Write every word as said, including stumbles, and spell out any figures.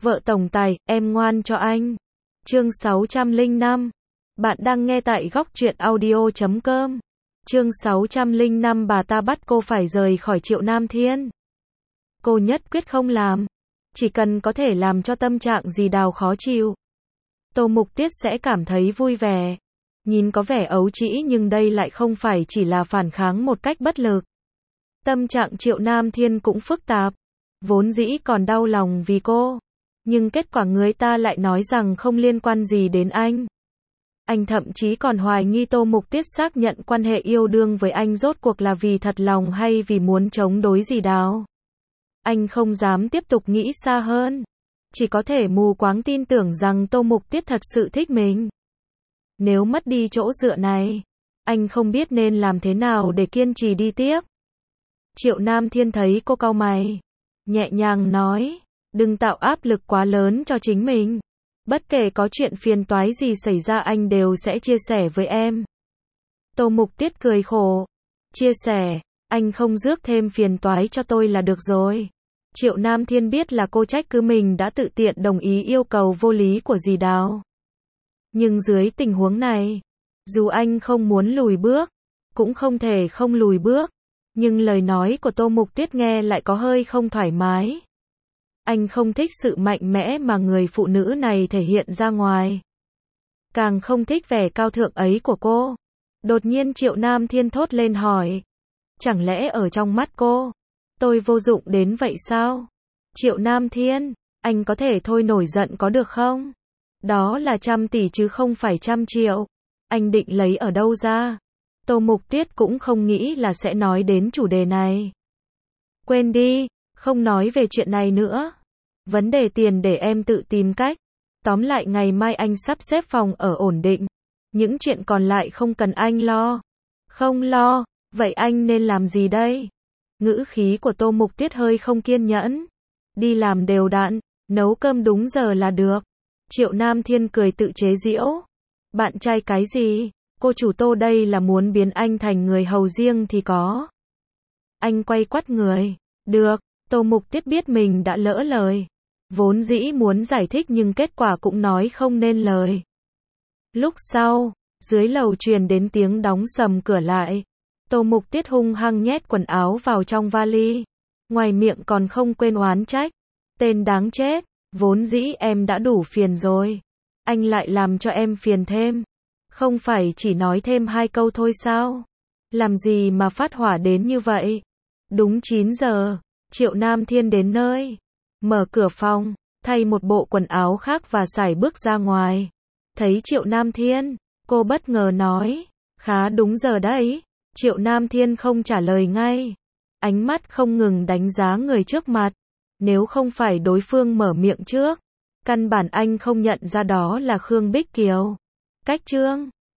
Vợ tổng tài, em ngoan cho anh. Chương sáu trăm lẻ năm. Bạn đang nghe tại góc truyện audio chấm com. Chương sáu trăm lẻ năm bà ta bắt cô phải rời khỏi Triệu Nam Thiên. Cô nhất quyết không làm. Chỉ cần có thể làm cho tâm trạng Dì Đào khó chịu, Tô Mục Tiết sẽ cảm thấy vui vẻ. Nhìn có vẻ ấu trĩ nhưng đây lại không phải chỉ là phản kháng một cách bất lực. Tâm trạng Triệu Nam Thiên cũng phức tạp. Vốn dĩ còn đau lòng vì cô, nhưng kết quả người ta lại nói rằng không liên quan gì đến anh. Anh thậm chí còn hoài nghi Tô Mục Tiết xác nhận quan hệ yêu đương với anh rốt cuộc là vì thật lòng hay vì muốn chống đối Dì Đào. Anh không dám tiếp tục nghĩ xa hơn, chỉ có thể mù quáng tin tưởng rằng Tô Mục Tiết thật sự thích mình. Nếu mất đi chỗ dựa này, anh không biết nên làm thế nào để kiên trì đi tiếp. Triệu Nam Thiên thấy cô cau mày, nhẹ nhàng nói, đừng tạo áp lực quá lớn cho chính mình. Bất kể có chuyện phiền toái gì xảy ra anh đều sẽ chia sẻ với em. Tô Mục Tiết cười khổ, chia sẻ, anh không rước thêm phiền toái cho tôi là được rồi. Triệu Nam Thiên biết là cô trách cứ mình đã tự tiện đồng ý yêu cầu vô lý của Dì Đào. Nhưng dưới tình huống này, dù anh không muốn lùi bước, cũng không thể không lùi bước. Nhưng lời nói của Tô Mục Tiết nghe lại có hơi không thoải mái. Anh không thích sự mạnh mẽ mà người phụ nữ này thể hiện ra ngoài. Càng không thích vẻ cao thượng ấy của cô. Đột nhiên Triệu Nam Thiên thốt lên hỏi, chẳng lẽ ở trong mắt cô, tôi vô dụng đến vậy sao? Triệu Nam Thiên, anh có thể thôi nổi giận có được không? Đó là trăm tỷ chứ không phải trăm triệu. Anh định lấy ở đâu ra? Tô Mục Tiết cũng không nghĩ là sẽ nói đến chủ đề này. Quên đi, không nói về chuyện này nữa. Vấn đề tiền để em tự tìm cách. Tóm lại ngày mai anh sắp xếp phòng ở ổn định. Những chuyện còn lại không cần anh lo. Không lo, vậy anh nên làm gì đây? Ngữ khí của Tô Mục Tiết hơi không kiên nhẫn. Đi làm đều đặn, nấu cơm đúng giờ là được. Triệu Nam Thiên cười tự chế giễu. Bạn trai cái gì? Cô chủ Tô đây là muốn biến anh thành người hầu riêng thì có. Anh quay quắt người. Được, Tô Mục Tiết biết mình đã lỡ lời. Vốn dĩ muốn giải thích nhưng kết quả cũng nói không nên lời. Lúc sau, dưới lầu truyền đến tiếng đóng sầm cửa lại. Tô Mục Tiết hung hăng nhét quần áo vào trong vali. Ngoài miệng còn không quên oán trách. Tên đáng chết, vốn dĩ em đã đủ phiền rồi. Anh lại làm cho em phiền thêm. Không phải chỉ nói thêm hai câu thôi sao? Làm gì mà phát hỏa đến như vậy? Đúng chín giờ, Triệu Nam Thiên đến nơi. Mở cửa phòng, thay một bộ quần áo khác và sải bước ra ngoài. Thấy Triệu Nam Thiên, cô bất ngờ nói, khá đúng giờ đấy. Triệu Nam Thiên không trả lời ngay. Ánh mắt không ngừng đánh giá người trước mặt. Nếu không phải đối phương mở miệng trước, căn bản anh không nhận ra đó là Khương Bích Kiều. Cách Trương,